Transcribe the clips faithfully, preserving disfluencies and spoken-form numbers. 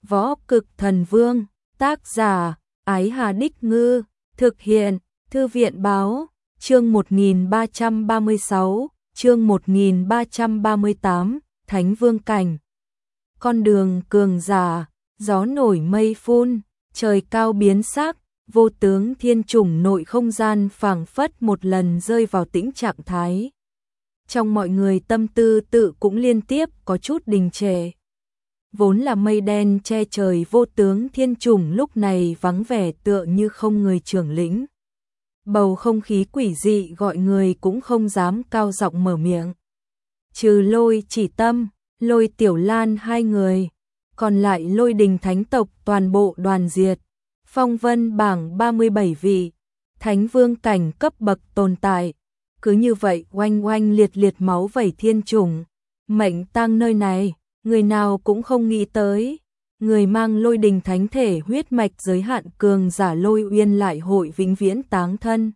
Võ Cực Thần Vương, tác giả, Ái Hà Đích Ngư, thực hiện, Thư viện Báo, chương một nghìn ba trăm ba mươi sáu, chương một nghìn ba trăm ba mươi tám, Thánh Vương Cảnh. Con đường cường giả, gió nổi mây phun, trời cao biến sắc, vô tướng thiên chủng nội không gian phảng phất một lần rơi vào tĩnh trạng thái. Trong mọi người tâm tư tự cũng liên tiếp có chút đình trệ. Vốn là mây đen che trời vô tướng thiên chủng lúc này vắng vẻ tựa như không người trưởng lĩnh. Bầu không khí quỷ dị gọi người cũng không dám cao giọng mở miệng. Trừ Lôi Chỉ Tâm, Lôi Tiểu Lan hai người, còn lại Lôi Đình thánh tộc toàn bộ đoàn diệt. Phong vân bảng ba mươi bảy vị, Thánh Vương cảnh cấp bậc tồn tại. Cứ như vậy oanh oanh liệt liệt máu vẩy thiên chủng, mệnh tang nơi này, người nào cũng không nghĩ tới. Người mang Lôi Đình thánh thể huyết mạch giới hạn cường giả Lôi Uyên lại hội vĩnh viễn táng thân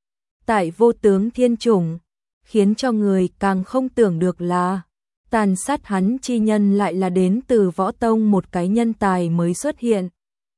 tại vô tướng thiên chủng, khiến cho người càng không tưởng được là tàn sát hắn chi nhân lại là đến từ võ tông một cái nhân tài mới xuất hiện.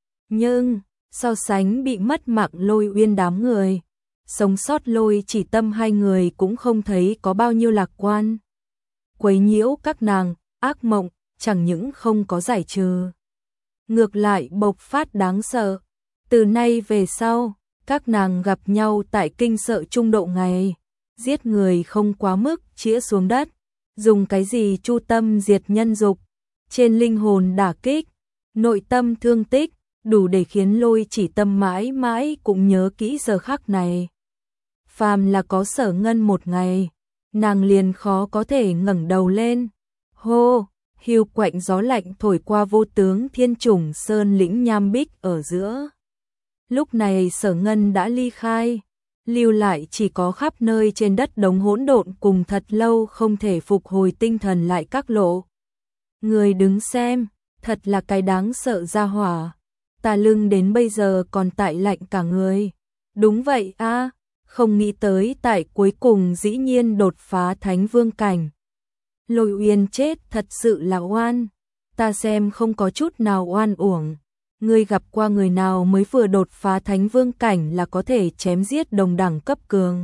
Nhưng so sánh bị mất mạng Lôi Uyên đám người, sống sót Lôi Chỉ Tâm hai người cũng không thấy có bao nhiêu lạc quan. Quấy nhiễu các nàng, ác mộng, chẳng những không có giải trừ, ngược lại bộc phát đáng sợ. Từ nay về sau, các nàng gặp nhau tại kinh sợ trung độ ngày, giết người không quá mức chĩa xuống đất, dùng cái gì chu tâm diệt nhân dục, trên linh hồn đả kích, nội tâm thương tích, đủ để khiến Lôi Chỉ Tâm mãi mãi cũng nhớ kỹ giờ khắc này. Phàm là có Sở Ngân một ngày, nàng liền khó có thể ngẩng đầu lên. Hô, hiu quạnh gió lạnh thổi qua vô tướng thiên chủng sơn lĩnh nham bích ở giữa. Lúc này Sở Ngân đã ly khai, lưu lại chỉ có khắp nơi trên đất đống hỗn độn cùng thật lâu không thể phục hồi tinh thần lại các lộ. Người đứng xem, thật là cái đáng sợ ra hỏa. Tà lưng đến bây giờ còn tại lạnh cả người. Đúng vậy a, à, không nghĩ tới tại cuối cùng dĩ nhiên đột phá Thánh Vương cảnh. Lôi Uyên chết thật sự là oan, ta xem không có chút nào oan uổng. Ngươi gặp qua người nào mới vừa đột phá Thánh Vương cảnh là có thể chém giết đồng đẳng cấp cường?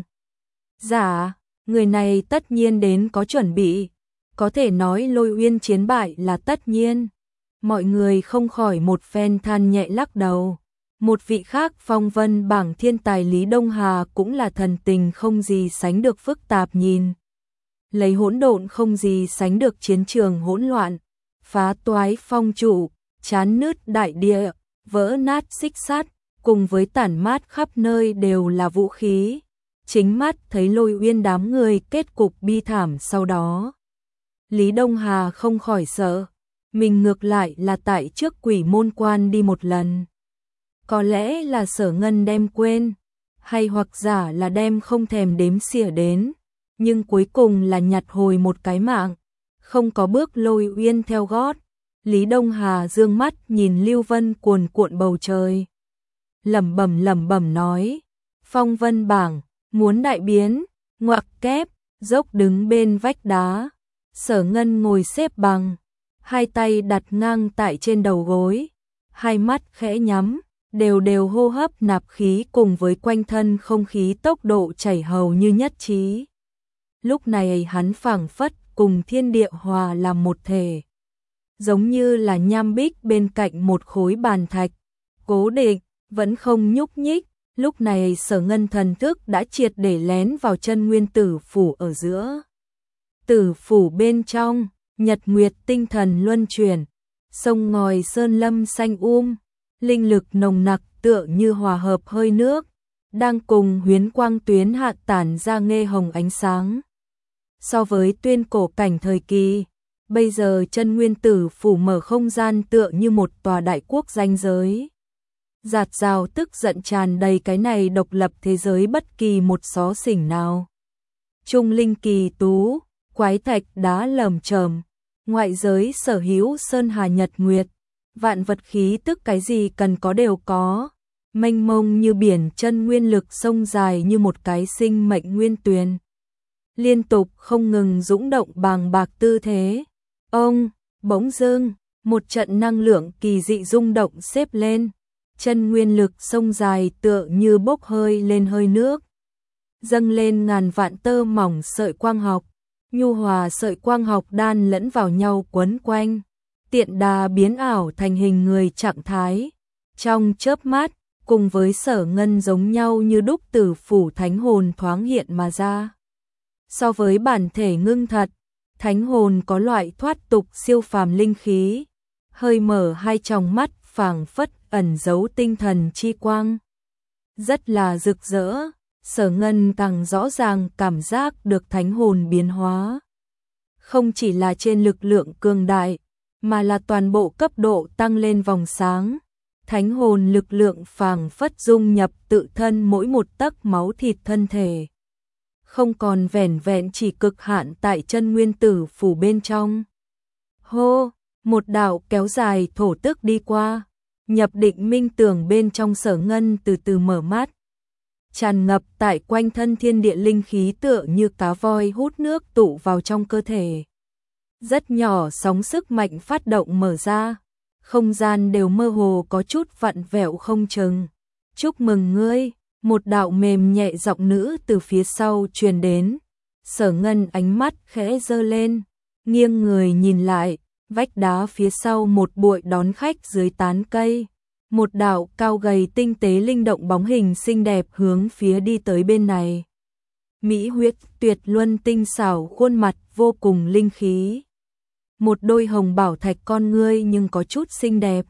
Dạ, người này tất nhiên đến có chuẩn bị, có thể nói Lôi Uyên chiến bại là tất nhiên. Mọi người không khỏi một phen than nhẹ lắc đầu. Một vị khác phong vân bảng thiên tài Lý Đông Hà cũng là thần tình không gì sánh được phức tạp nhìn. Lấy hỗn độn không gì sánh được chiến trường hỗn loạn, phá toái phong trụ, chán nứt đại địa, vỡ nát xích sắt, cùng với tản mát khắp nơi đều là vũ khí. Chính mắt thấy Lôi Uyên đám người kết cục bi thảm sau đó. Lý Đông Hà không khỏi sợ. Mình ngược lại là tại trước Quỷ Môn Quan đi một lần. Có lẽ là Sở Ngân đem quên, hay hoặc giả là đem không thèm đếm xỉa đến, nhưng cuối cùng là nhặt hồi một cái mạng, không có bước Lôi Uyên theo gót. Lý Đông Hà dương mắt nhìn Lưu Vân cuồn cuộn bầu trời, lẩm bẩm lẩm bẩm nói: "Phong vân bảng, muốn đại biến." Ngoặc kép, dốc đứng bên vách đá, Sở Ngân ngồi xếp bằng, hai tay đặt ngang tại trên đầu gối, hai mắt khẽ nhắm, đều đều hô hấp nạp khí cùng với quanh thân không khí tốc độ chảy hầu như nhất trí. Lúc này hắn phảng phất cùng thiên địa hòa làm một thể, giống như là nham bích bên cạnh một khối bàn thạch, cố định, vẫn không nhúc nhích. Lúc này Sở Ngân thần thức đã triệt để lén vào chân nguyên tử phủ ở giữa. Tử phủ bên trong, nhật nguyệt tinh thần luân chuyển, sông ngòi sơn lâm xanh um, linh lực nồng nặc tựa như hòa hợp hơi nước, đang cùng huyến quang tuyến hạ tản ra nghe hồng ánh sáng. So với tuyên cổ cảnh thời kỳ, bây giờ chân nguyên tử phủ mở không gian tựa như một tòa đại quốc ranh giới. Giạt rào tức giận tràn đầy cái này độc lập thế giới bất kỳ một xó xỉnh nào. Trung linh kỳ tú, quái thạch đá lởm chởm, ngoại giới sở hữu sơn hà nhật nguyệt, vạn vật khí tức cái gì cần có đều có, mênh mông như biển chân nguyên lực sông dài như một cái sinh mệnh nguyên tuyền, liên tục không ngừng dũng động bàng bạc tư thế. Ông, bỗng dưng, Một trận năng lượng kỳ dị rung động xếp lên, chân nguyên lực sông dài tựa như bốc hơi lên hơi nước. Dâng lên ngàn vạn tơ mỏng sợi quang học, nhu hòa sợi quang học đan lẫn vào nhau quấn quanh, tiện đà biến ảo thành hình người trạng thái. Trong chớp mắt, cùng với Sở Ngân giống nhau như đúc từ phủ thánh hồn thoáng hiện mà ra. So với bản thể ngưng thật, thánh hồn có loại thoát tục siêu phàm linh khí, hơi mở hai tròng mắt phảng phất ẩn giấu tinh thần chi quang. Rất là rực rỡ, Sở Ngân càng rõ ràng cảm giác được thánh hồn biến hóa. Không chỉ là trên lực lượng cường đại, mà là toàn bộ cấp độ tăng lên vòng sáng. Thánh hồn lực lượng phảng phất dung nhập tự thân mỗi một tấc máu thịt thân thể. Không còn vẻn vẹn chỉ cực hạn tại chân nguyên tử phủ bên trong. Hô, một đạo kéo dài thổ tức đi qua, nhập định minh tưởng bên trong Sở Ngân từ từ mở mắt. Tràn ngập tại quanh thân thiên địa linh khí tựa như cá voi hút nước tụ vào trong cơ thể. Rất nhỏ sóng sức mạnh phát động mở ra, không gian đều mơ hồ có chút vặn vẹo không chừng. Chúc mừng ngươi, một đạo mềm nhẹ giọng nữ từ phía sau truyền đến. Sở Ngân ánh mắt khẽ giơ lên, nghiêng người nhìn lại, vách đá phía sau một bụi đón khách dưới tán cây. Một đạo cao gầy tinh tế linh động bóng hình xinh đẹp hướng phía đi tới bên này. Mỹ huyết tuyệt luân tinh xảo khuôn mặt vô cùng linh khí. Một đôi hồng bảo thạch con ngươi nhưng có chút xinh đẹp.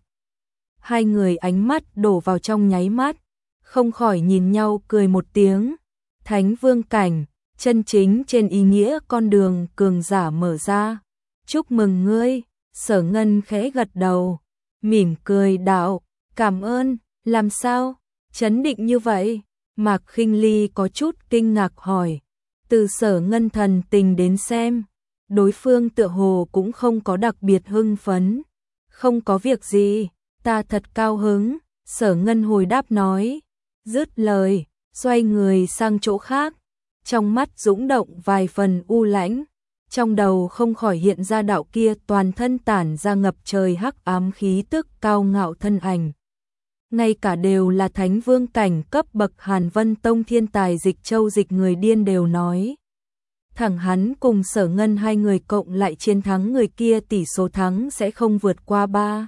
Hai người ánh mắt đổ vào trong nháy mắt, không khỏi nhìn nhau cười một tiếng. Thánh vương cảnh, chân chính trên ý nghĩa con đường cường giả mở ra. Chúc mừng ngươi, Sở Ngân khẽ gật đầu, mỉm cười đạo, cảm ơn, làm sao, chấn định như vậy? Mạc Khinh Ly có chút kinh ngạc hỏi. Từ Sở Ngân thần tình đến xem, đối phương tựa hồ cũng không có đặc biệt hưng phấn. Không có việc gì, ta thật cao hứng, Sở Ngân hồi đáp nói. Dứt lời, xoay người sang chỗ khác, trong mắt dũng động vài phần u lãnh, trong đầu không khỏi hiện ra đạo kia toàn thân tản ra ngập trời hắc ám khí tức cao ngạo thân ảnh. Ngay cả đều là thánh vương cảnh cấp bậc Hàn Vân Tông thiên tài Dịch Châu Dịch người điên đều nói. Thẳng hắn cùng Sở Ngân hai người cộng lại chiến thắng người kia tỷ số thắng sẽ không vượt qua ba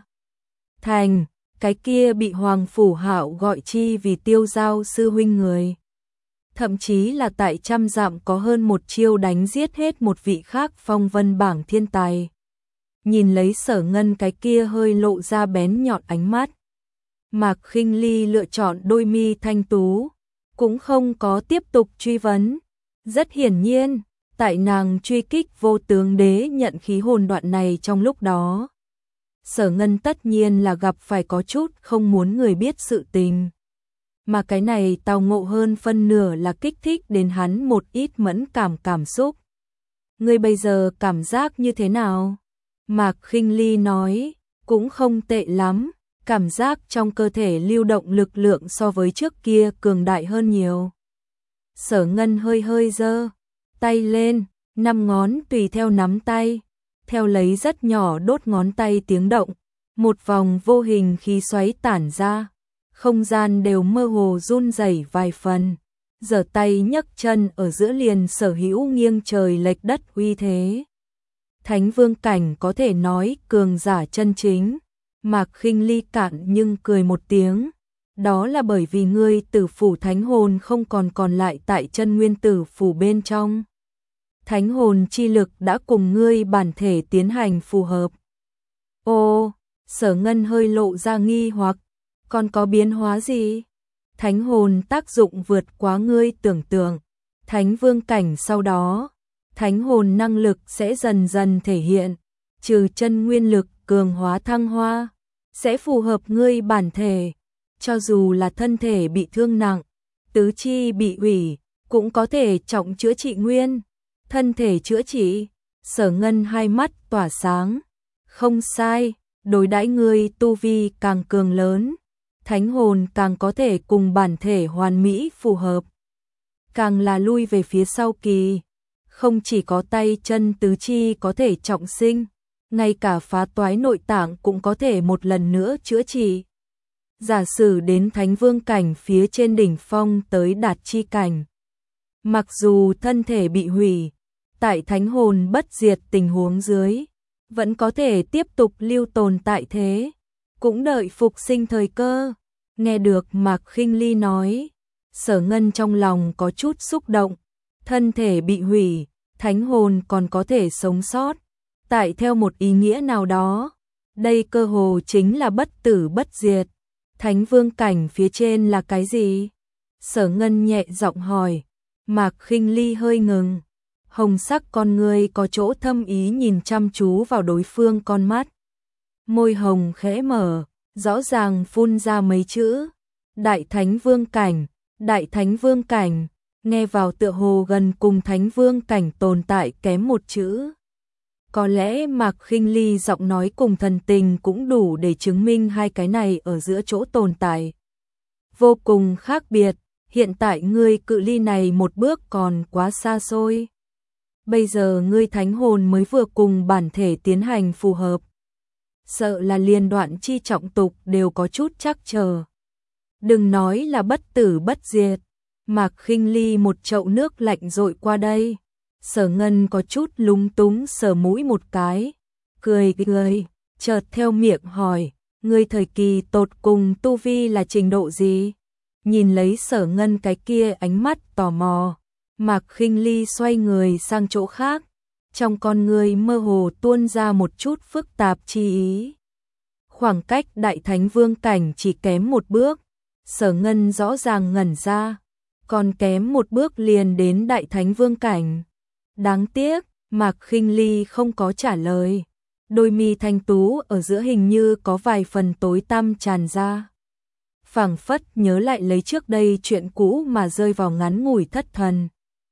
thành, cái kia bị Hoàng Phủ Hạo gọi chi vì tiêu giao sư huynh người. Thậm chí là tại trăm dặm có hơn một chiêu đánh giết hết một vị khác phong vân bảng thiên tài. Nhìn lấy Sở Ngân cái kia hơi lộ ra bén nhọn ánh mắt. Mạc Khinh Ly lựa chọn đôi mi thanh tú, cũng không có tiếp tục truy vấn. Rất hiển nhiên, tại nàng truy kích vô tướng đế nhận khí hồn đoạn này trong lúc đó. Sở Ngân tất nhiên là gặp phải có chút không muốn người biết sự tình. Mà cái này tào ngộ hơn phân nửa là kích thích đến hắn một ít mẫn cảm cảm xúc. Ngươi bây giờ cảm giác như thế nào? Mạc Khinh Ly nói, cũng không tệ lắm, cảm giác trong cơ thể lưu động lực lượng so với trước kia cường đại hơn nhiều. Sở Ngân hơi hơi giơ tay lên, năm ngón tùy theo nắm tay, theo lấy rất nhỏ đốt ngón tay tiếng động, một vòng vô hình khí xoáy tản ra, không gian đều mơ hồ run rẩy vài phần. Giở tay nhấc chân ở giữa liền sở hữu nghiêng trời lệch đất uy thế. Thánh vương cảnh có thể nói cường giả chân chính. Mạc Khinh Ly cạn nhưng cười một tiếng. Đó là bởi vì ngươi tử phủ thánh hồn không còn còn lại tại chân nguyên tử phủ bên trong. Thánh hồn chi lực đã cùng ngươi bản thể tiến hành phù hợp. Ô, Sở Ngân hơi lộ ra nghi hoặc, còn có biến hóa gì? Thánh hồn tác dụng vượt quá ngươi tưởng tượng. Thánh vương cảnh sau đó, thánh hồn năng lực sẽ dần dần thể hiện, trừ chân nguyên lực cường hóa thăng hoa, sẽ phù hợp ngươi bản thể. Cho dù là thân thể bị thương nặng, tứ chi bị hủy, cũng có thể trọng chữa trị nguyên. Thân thể chữa trị, Sở Ngân hai mắt tỏa sáng. Không sai, đối đãi ngươi tu vi càng cường lớn, thánh hồn càng có thể cùng bản thể hoàn mỹ phù hợp. Càng là lui về phía sau kỳ, không chỉ có tay chân tứ chi có thể trọng sinh, ngay cả phá toái nội tạng cũng có thể một lần nữa chữa trị. Giả sử đến Thánh Vương cảnh phía trên đỉnh phong tới đạt chi cảnh. Mặc dù thân thể bị hủy, tại thánh hồn bất diệt tình huống dưới, vẫn có thể tiếp tục lưu tồn tại thế, cũng đợi phục sinh thời cơ. Nghe được Mạc Khinh Ly nói, Sở Ngân trong lòng có chút xúc động, thân thể bị hủy, thánh hồn còn có thể sống sót, tại theo một ý nghĩa nào đó, đây cơ hồ chính là bất tử bất diệt. Thánh Vương cảnh phía trên là cái gì? Sở Ngân nhẹ giọng hỏi. Mạc Khinh Ly hơi ngừng, hồng sắc con người có chỗ thâm ý nhìn chăm chú vào đối phương con mắt. Môi hồng khẽ mở, rõ ràng phun ra mấy chữ. Đại Thánh Vương cảnh, Đại Thánh Vương cảnh, nghe vào tựa hồ gần cùng Thánh Vương cảnh tồn tại kém một chữ. Có lẽ Mạc Khinh Ly giọng nói cùng thần tình cũng đủ để chứng minh hai cái này ở giữa chỗ tồn tại vô cùng khác biệt. Hiện tại ngươi cự ly này một bước còn quá xa xôi. Bây giờ ngươi thánh hồn mới vừa cùng bản thể tiến hành phù hợp. Sợ là liên đoạn chi trọng tục đều có chút trắc trở. Đừng nói là bất tử bất diệt. Mạc Khinh Ly một chậu nước lạnh dội qua đây. Sở Ngân có chút lúng túng sờ mũi một cái. Cười cười, chợt theo miệng hỏi. Ngươi thời kỳ tột cùng tu vi là trình độ gì? Nhìn lấy Sở Ngân cái kia ánh mắt tò mò, Mạc Khinh Ly xoay người sang chỗ khác, trong con người mơ hồ tuôn ra một chút phức tạp chi ý. Khoảng cách Đại Thánh Vương cảnh chỉ kém một bước, Sở Ngân rõ ràng ngẩn ra, còn kém một bước liền đến Đại Thánh Vương cảnh. Đáng tiếc, Mạc Khinh Ly không có trả lời, đôi mi thanh tú ở giữa hình như có vài phần tối tăm tràn ra. Phảng phất nhớ lại lấy trước đây chuyện cũ mà rơi vào ngắn ngủi thất thần.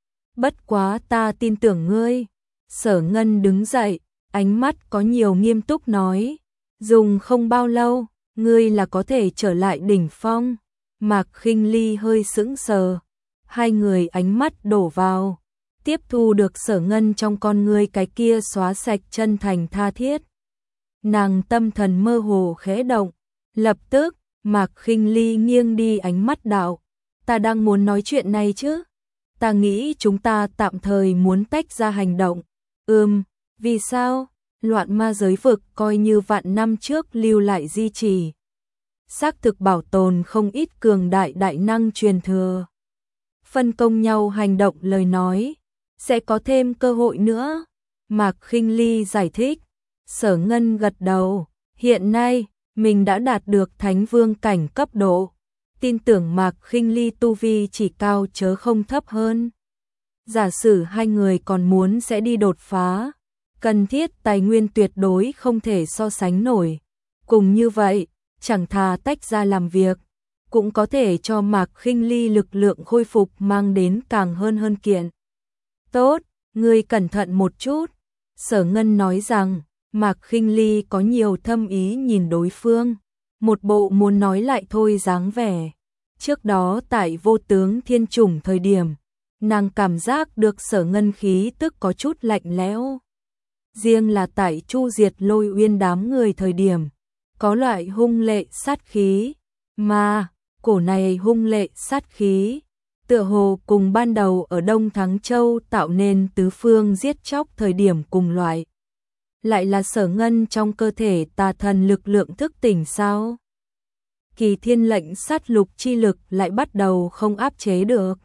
Bất quá ta tin tưởng ngươi. Sở Ngân đứng dậy, ánh mắt có nhiều nghiêm túc nói. Dùng không bao lâu, ngươi là có thể trở lại đỉnh phong. Mạc Khinh Ly hơi sững sờ. Hai người ánh mắt đổ vào. Tiếp thu được Sở Ngân trong con ngươi cái kia xóa sạch chân thành tha thiết. Nàng tâm thần mơ hồ khẽ động. Lập tức, Mạc Khinh Ly nghiêng đi ánh mắt đạo. Ta đang muốn nói chuyện này chứ. Ta nghĩ chúng ta tạm thời muốn tách ra hành động. Ừm, vì sao? Loạn ma giới vực coi như vạn năm trước lưu lại di trì. Xác thực bảo tồn không ít cường đại đại năng truyền thừa. Phân công nhau hành động lời nói. Sẽ có thêm cơ hội nữa. Mạc Khinh Ly giải thích. Sở Ngân gật đầu. Hiện nay, mình đã đạt được Thánh Vương cảnh cấp độ. Tin tưởng Mạc Khinh Ly tu vi chỉ cao chớ không thấp hơn. Giả sử hai người còn muốn sẽ đi đột phá, cần thiết tài nguyên tuyệt đối không thể so sánh nổi. Cùng như vậy, chẳng thà tách ra làm việc, cũng có thể cho Mạc Khinh Ly lực lượng khôi phục mang đến càng hơn hơn kiện. Tốt, ngươi cẩn thận một chút. Sở Ngân nói rằng, Mạc Khinh Ly có nhiều thâm ý nhìn đối phương, một bộ muốn nói lại thôi dáng vẻ. Trước đó tại Vô Tướng Thiên Chủng thời điểm, nàng cảm giác được Sở Ngân khí tức có chút lạnh lẽo. Riêng là tại Chu Diệt Lôi Uyên đám người thời điểm, có loại hung lệ sát khí, mà cổ này hung lệ sát khí, tựa hồ cùng ban đầu ở Đông Thắng Châu tạo nên tứ phương giết chóc thời điểm cùng loại. Lại là Sở Ngân trong cơ thể tà thần lực lượng thức tỉnh sao? Kỳ thiên lệnh sát lục chi lực lại bắt đầu không áp chế được.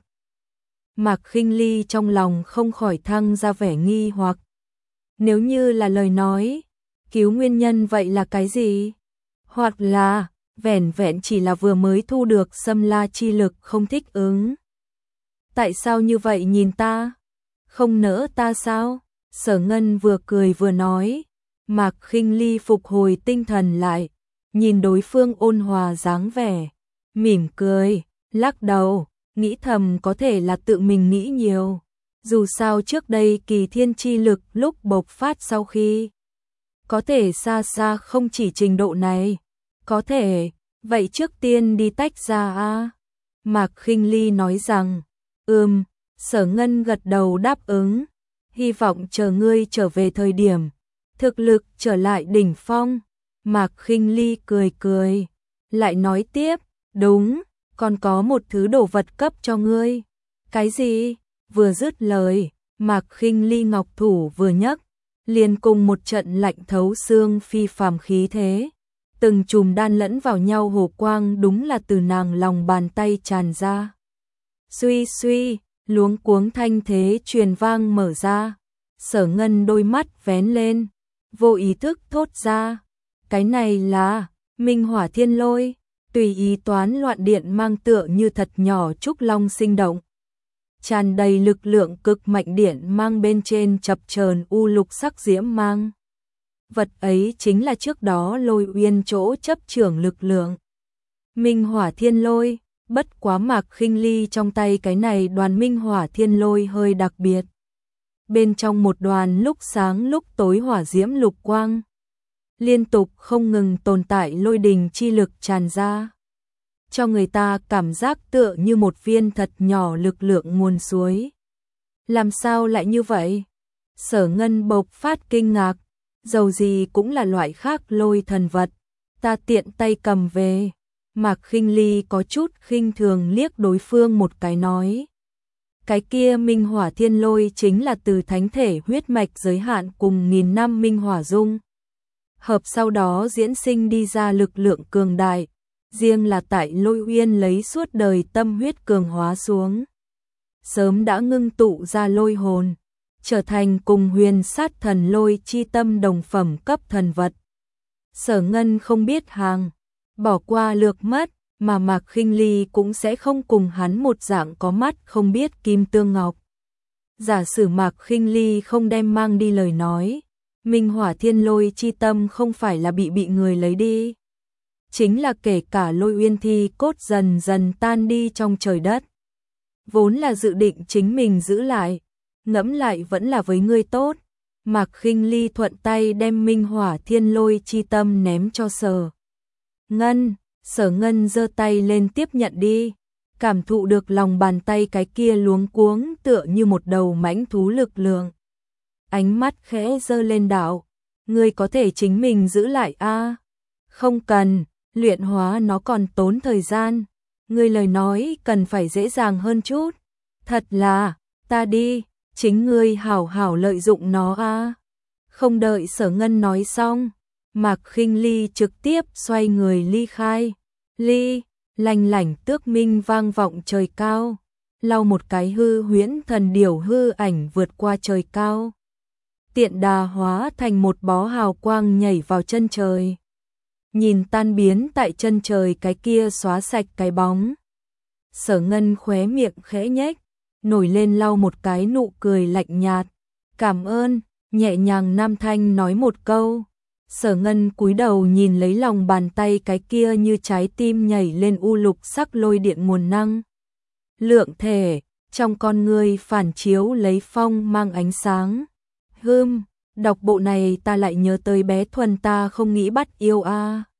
Mạc Khinh Ly trong lòng không khỏi thăng ra vẻ nghi hoặc. Nếu như là lời nói, cứu nguyên nhân vậy là cái gì? Hoặc là, vẻn vẹn chỉ là vừa mới thu được xâm la chi lực không thích ứng. Tại sao như vậy nhìn ta? Không nỡ ta sao? Sở Ngân vừa cười vừa nói. Mạc Khinh Ly phục hồi tinh thần lại, nhìn đối phương ôn hòa dáng vẻ, mỉm cười, lắc đầu, nghĩ thầm có thể là tự mình nghĩ nhiều. Dù sao trước đây kỳ thiên chi lực lúc bộc phát sau khi, có thể xa xa không chỉ trình độ này. Có thể, vậy trước tiên đi tách ra a. Mạc Khinh Ly nói rằng, ừm, Sở Ngân gật đầu đáp ứng, hy vọng chờ ngươi trở về thời điểm, thực lực trở lại đỉnh phong. Mạc Khinh Ly cười cười, lại nói tiếp, đúng, còn có một thứ đồ vật cấp cho ngươi. Cái gì? Vừa dứt lời, Mạc Khinh Ly ngọc thủ vừa nhấc, liền cùng một trận lạnh thấu xương phi phàm khí thế. Từng chùm đan lẫn vào nhau hồ quang đúng là từ nàng lòng bàn tay tràn ra. Suy suy, luống cuống thanh thế truyền vang mở ra. Sở Ngân đôi mắt vén lên, vô ý thức thốt ra. Cái này là Minh Hỏa Thiên Lôi, tùy ý toán loạn điện mang tựa như thật nhỏ trúc long sinh động. Tràn đầy lực lượng cực mạnh điện mang bên trên chập chờn u lục sắc diễm mang. Vật ấy chính là trước đó Lôi Uyên chỗ chấp trưởng lực lượng. Minh Hỏa Thiên Lôi, bất quá Mạc Khinh Ly trong tay cái này đoàn Minh Hỏa Thiên Lôi hơi đặc biệt. Bên trong một đoàn lúc sáng lúc tối hỏa diễm lục quang, liên tục không ngừng tồn tại lôi đình chi lực tràn ra, cho người ta cảm giác tựa như một viên thật nhỏ lực lượng nguồn suối. Làm sao lại như vậy? Sở Ngân bộc phát kinh ngạc, dầu gì cũng là loại khác lôi thần vật, ta tiện tay cầm về. Mạc Khinh Ly có chút khinh thường liếc đối phương một cái nói. Cái kia Minh Hỏa Thiên Lôi chính là từ thánh thể huyết mạch giới hạn cùng nghìn năm Minh Hỏa Dung. Hợp sau đó diễn sinh đi ra lực lượng cường đại, riêng là tại Lôi Uyên lấy suốt đời tâm huyết cường hóa xuống. Sớm đã ngưng tụ ra lôi hồn, trở thành cùng huyền sát thần lôi chi tâm đồng phẩm cấp thần vật. Sở Ngân không biết hàng, bỏ qua lược mất, mà Mạc Khinh Ly cũng sẽ không cùng hắn một dạng có mắt không biết kim tương ngọc. Giả sử Mạc Khinh Ly không đem mang đi lời nói, Minh Hỏa Thiên Lôi chi tâm không phải là bị bị người lấy đi, chính là kể cả Lôi Uyên thi cốt dần dần tan đi trong trời đất. Vốn là dự định chính mình giữ lại, ngẫm lại vẫn là với ngươi tốt. Mạc Khinh Ly thuận tay đem Minh Hỏa Thiên Lôi chi tâm ném cho Sở Ngân. Sở Ngân giơ tay lên tiếp nhận đi, cảm thụ được lòng bàn tay cái kia luống cuống tựa như một đầu mãnh thú lực lượng. Ánh mắt khẽ giơ lên đạo, ngươi có thể chính mình giữ lại a? À? Không cần, luyện hóa nó còn tốn thời gian, ngươi lời nói cần phải dễ dàng hơn chút. Thật là, ta đi, chính ngươi hảo hảo lợi dụng nó a. À? Không đợi Sở Ngân nói xong, Mạc Khinh Ly trực tiếp xoay người ly khai. Ly, lanh lảnh tước minh vang vọng trời cao, lau một cái hư huyễn thần điểu hư ảnh vượt qua trời cao. Tiện đà hóa thành một bó hào quang nhảy vào chân trời. Nhìn tan biến tại chân trời cái kia xóa sạch cái bóng. Sở Ngân khóe miệng khẽ nhếch, nổi lên lau một cái nụ cười lạnh nhạt. Cảm ơn, nhẹ nhàng nam thanh nói một câu. Sở Ngân cúi đầu nhìn lấy lòng bàn tay cái kia như trái tim nhảy lên u lục sắc lôi điện nguồn năng. Lượng thể, trong con ngươi phản chiếu lấy phong mang ánh sáng. Hừm, đọc bộ này ta lại nhớ tới bé Thuần ta không nghĩ bắt yêu a. À.